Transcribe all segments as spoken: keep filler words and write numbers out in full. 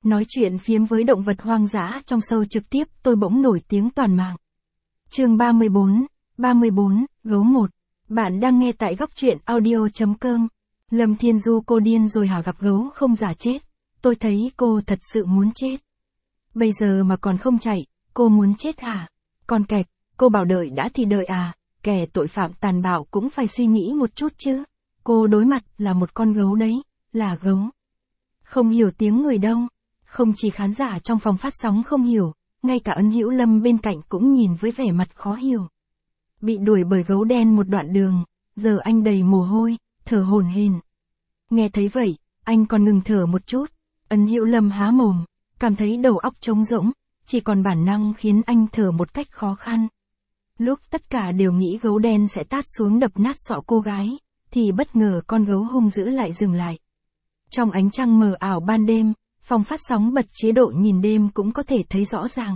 nói chuyện phiếm với động vật hoang dã trong show trực tiếp tôi bỗng nổi tiếng toàn mạng. Chương ba mươi bốn, ba mươi bốn, gấu một. Bạn đang nghe tại góc truyện audio chấm com. Lâm Thiên Du cô điên rồi hả, gặp gấu không giả chết. Tôi thấy cô thật sự muốn chết. Bây giờ mà còn không chạy, cô muốn chết hả? Còn kẹt, cô bảo đợi đã thì đợi à, kẻ tội phạm tàn bạo cũng phải suy nghĩ một chút chứ. Cô đối mặt là một con gấu đấy, là gấu. Không hiểu tiếng người đâu. Không chỉ khán giả trong phòng phát sóng không hiểu, ngay cả Ân Hữu Lâm bên cạnh cũng nhìn với vẻ mặt khó hiểu. Bị đuổi bởi gấu đen một đoạn đường, giờ anh đầy mồ hôi, thở hổn hển. Nghe thấy vậy, anh còn ngừng thở một chút. Ân Hữu Lâm há mồm, cảm thấy đầu óc trống rỗng, chỉ còn bản năng khiến anh thở một cách khó khăn. Lúc tất cả đều nghĩ gấu đen sẽ tát xuống đập nát sọ cô gái, thì bất ngờ con gấu hung dữ lại dừng lại. Trong ánh trăng mờ ảo ban đêm, phòng phát sóng bật chế độ nhìn đêm cũng có thể thấy rõ ràng.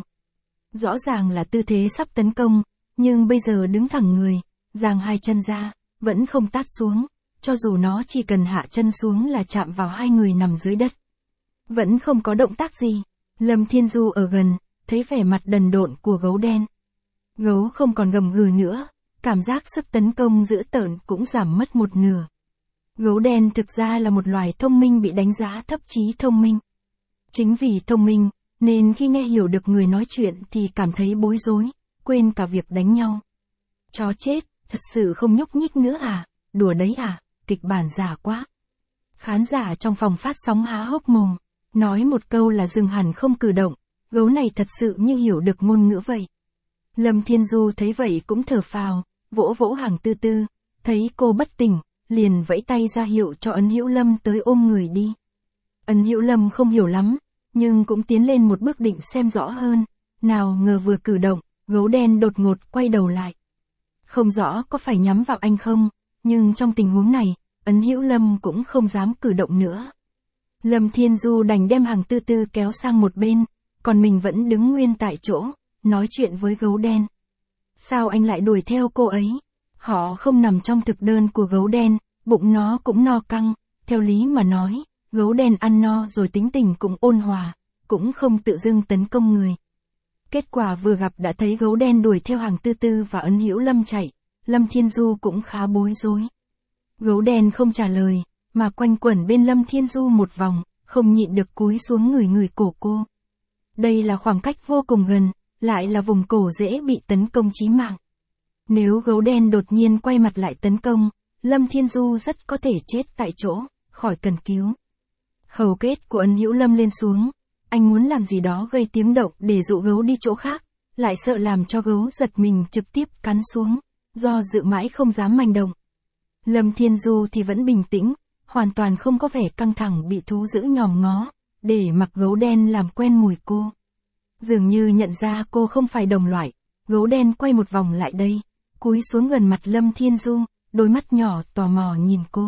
Rõ ràng là tư thế sắp tấn công, nhưng bây giờ đứng thẳng người, giang hai chân ra, vẫn không tát xuống, cho dù nó chỉ cần hạ chân xuống là chạm vào hai người nằm dưới đất. Vẫn không có động tác gì. Lâm Thiên Du ở gần, thấy vẻ mặt đần độn của gấu đen. Gấu không còn gầm gừ nữa, cảm giác sức tấn công dữ tợn cũng giảm mất một nửa. Gấu đen thực ra là một loài thông minh bị đánh giá thấp trí thông minh. Chính vì thông minh, nên khi nghe hiểu được người nói chuyện thì cảm thấy bối rối, quên cả việc đánh nhau. Chó chết, thật sự không nhúc nhích nữa à, đùa đấy à, kịch bản giả quá. Khán giả trong phòng phát sóng há hốc mồm, nói một câu là dừng hẳn không cử động, gấu này thật sự như hiểu được ngôn ngữ vậy. Lâm Thiên Du thấy vậy cũng thở phào, vỗ vỗ Hàng Tư Tư, thấy cô bất tỉnh, liền vẫy tay ra hiệu cho Ân Hữu Lâm tới ôm người đi. Ân Hữu Lâm không hiểu lắm, nhưng cũng tiến lên một bước định xem rõ hơn, nào ngờ vừa cử động, gấu đen đột ngột quay đầu lại. Không rõ có phải nhắm vào anh không, nhưng trong tình huống này, Ân Hữu Lâm cũng không dám cử động nữa. Lâm Thiên Du đành đem Hàng Tư Tư kéo sang một bên, còn mình vẫn đứng nguyên tại chỗ, nói chuyện với gấu đen. Sao anh lại đuổi theo cô ấy? Họ không nằm trong thực đơn của gấu đen, bụng nó cũng no căng, theo lý mà nói, gấu đen ăn no rồi tính tình cũng ôn hòa, cũng không tự dưng tấn công người. Kết quả vừa gặp đã thấy gấu đen đuổi theo Hàng Tư Tư và Ân Hữu Lâm chạy, Lâm Thiên Du cũng khá bối rối. Gấu đen không trả lời, mà quanh quẩn bên Lâm Thiên Du một vòng, không nhịn được cúi xuống người người cổ cô. Đây là khoảng cách vô cùng gần, lại là vùng cổ dễ bị tấn công chí mạng. Nếu gấu đen đột nhiên quay mặt lại tấn công, Lâm Thiên Du rất có thể chết tại chỗ, khỏi cần cứu. Hầu kết của Ân Hữu Lâm lên xuống, anh muốn làm gì đó gây tiếng động để dụ gấu đi chỗ khác, lại sợ làm cho gấu giật mình trực tiếp cắn xuống, do dự mãi không dám manh động. Lâm Thiên Du thì vẫn bình tĩnh, hoàn toàn không có vẻ căng thẳng bị thú dữ nhòm ngó, để mặc gấu đen làm quen mùi cô. Dường như nhận ra cô không phải đồng loại, gấu đen quay một vòng lại đây, cúi xuống gần mặt Lâm Thiên Du, đôi mắt nhỏ tò mò nhìn cô.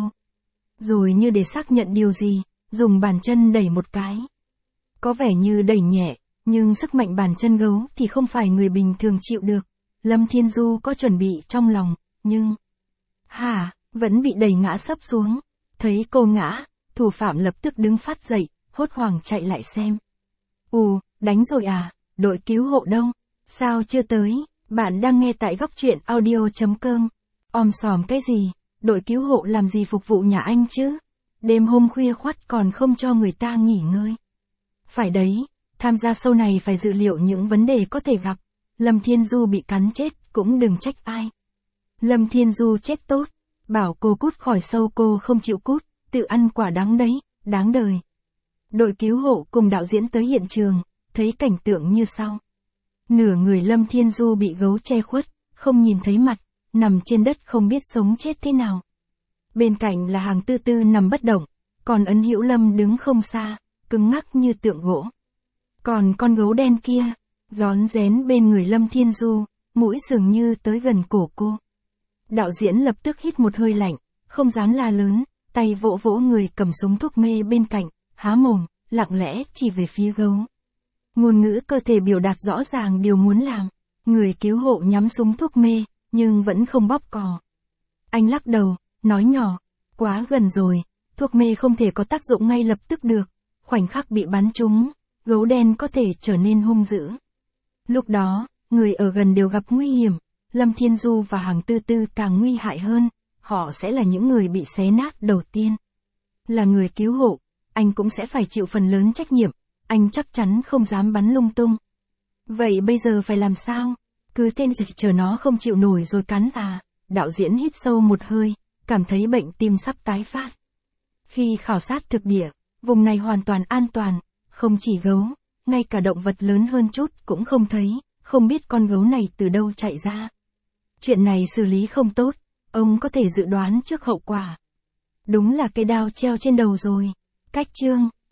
Rồi như để xác nhận điều gì, dùng bàn chân đẩy một cái. Có vẻ như đẩy nhẹ, nhưng sức mạnh bàn chân gấu thì không phải người bình thường chịu được. Lâm Thiên Du có chuẩn bị trong lòng, nhưng... Hả, vẫn bị đẩy ngã sấp xuống. Thấy cô ngã, thủ phạm lập tức đứng phát dậy, hốt hoảng chạy lại xem. Ù, đánh rồi à, đội cứu hộ đâu? Sao chưa tới? Bạn đang nghe tại góc truyện audio chấm com. Om sòm cái gì? Đội cứu hộ làm gì phục vụ nhà anh chứ? Đêm hôm khuya khoắt còn không cho người ta nghỉ ngơi. Phải đấy, tham gia show này phải dự liệu những vấn đề có thể gặp. Lâm Thiên Du bị cắn chết, cũng đừng trách ai. Lâm Thiên Du chết tốt, bảo cô cút khỏi show cô không chịu cút, tự ăn quả đắng đấy, đáng đời. Đội cứu hộ cùng đạo diễn tới hiện trường, thấy cảnh tượng như sau. Nửa người Lâm Thiên Du bị gấu che khuất, không nhìn thấy mặt, nằm trên đất không biết sống chết thế nào. Bên cạnh là Hàng Tư Tư nằm bất động, còn Ân Hữu Lâm đứng không xa, cứng ngắc như tượng gỗ. Còn con gấu đen kia, rón rén bên người Lâm Thiên Du, mũi dường như tới gần cổ cô. Đạo diễn lập tức hít một hơi lạnh, không dám la lớn, tay vỗ vỗ người cầm súng thuốc mê bên cạnh, há mồm, lặng lẽ chỉ về phía gấu. Ngôn ngữ cơ thể biểu đạt rõ ràng điều muốn làm. Người cứu hộ nhắm súng thuốc mê, nhưng vẫn không bóp cò. Anh lắc đầu, nói nhỏ, quá gần rồi, thuốc mê không thể có tác dụng ngay lập tức được. khoảnh khắc bị bắn trúng, gấu đen có thể trở nên hung dữ. Lúc đó, người ở gần đều gặp nguy hiểm, Lâm Thiên Du và Hàng Tư Tư càng nguy hại hơn, họ sẽ là những người bị xé nát đầu tiên. Là người cứu hộ, anh cũng sẽ phải chịu phần lớn trách nhiệm, anh chắc chắn không dám bắn lung tung. Vậy bây giờ phải làm sao? Cứ tên dịch chờ nó không chịu nổi rồi cắn à? Đạo diễn hít sâu một hơi, cảm thấy bệnh tim sắp tái phát. Khi khảo sát thực địa, vùng này hoàn toàn an toàn, không chỉ gấu, ngay cả động vật lớn hơn chút cũng không thấy, không biết con gấu này từ đâu chạy ra. Chuyện này xử lý không tốt, ông có thể dự đoán trước hậu quả. Đúng là cây đao treo trên đầu rồi. Cách chương